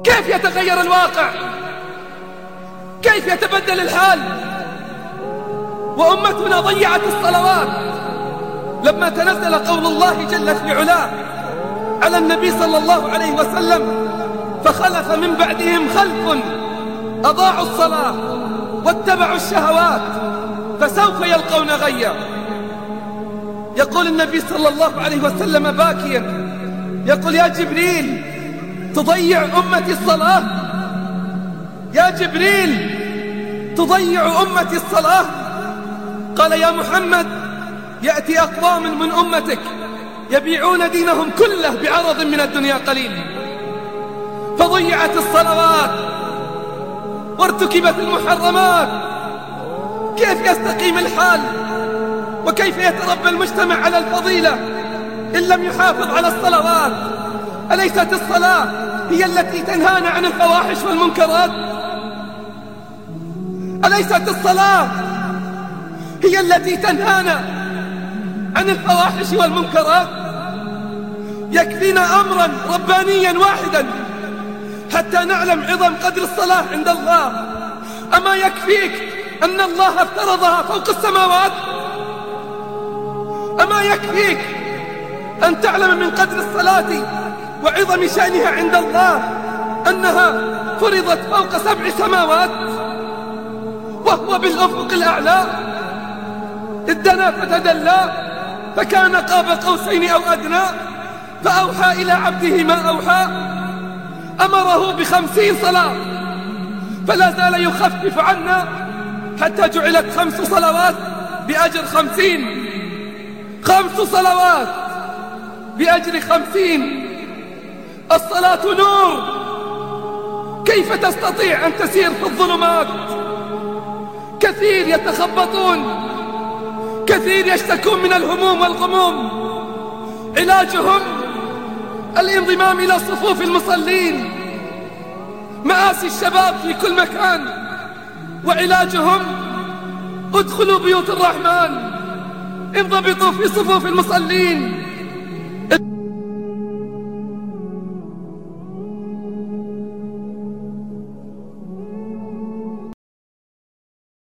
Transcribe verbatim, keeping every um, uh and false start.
كيف يتغير الواقع؟ كيف يتبدل الحال؟ وأمتنا ضيعت الصلوات لما تنزل قول الله جل في علاه على النبي صلى الله عليه وسلم: فخلف من بعدهم خلف أضاعوا الصلاة واتبعوا الشهوات فسوف يلقون غيا. يقول النبي صلى الله عليه وسلم باكيا، يقول: يا جبريل تضيع أمتي الصلاة؟ يا جبريل تضيع أمتي الصلاة؟ قال: يا محمد يأتي أقوام من أمتك يبيعون دينهم كله بعرض من الدنيا قليل. فضيعت الصلوات وارتكبت المحرمات. كيف يستقيم الحال وكيف يتربى المجتمع على الفضيلة إن لم يحافظ على الصلوات؟ أليست الصلاة هي التي تنهانا عن الفواحش والمنكرات؟ أليست الصلاة هي التي تنهانا عن الفواحش والمنكرات؟ يكفينا أمرا ربانيا واحدا حتى نعلم عظم قدر الصلاة عند الله. أما يكفيك أن الله افترضها فوق السماوات؟ أما يكفيك أن تعلم من قدر الصلاة وعظم شأنها عند الله أنها فرضت فوق سبع سماوات وهو بالأفق الأعلى؟ إذ دنا فتدلى فكان قاب قوسين أو أدنى فأوحى إلى عبده ما أوحى. أمره بخمسين صلاة فلا زال يخفف عنا حتى جعلت خمس صلوات بأجر خمسين. خمس صلوات بأجر خمسين. الصلاة نور. كيف تستطيع أن تسير في الظلمات؟ كثير يتخبطون، كثير يشتكون من الهموم والغموم. علاجهم الانضمام إلى صفوف المصلين. مآسي الشباب في كل مكان، وعلاجهم ادخلوا بيوت الرحمن، انضبطوا في صفوف المصلين.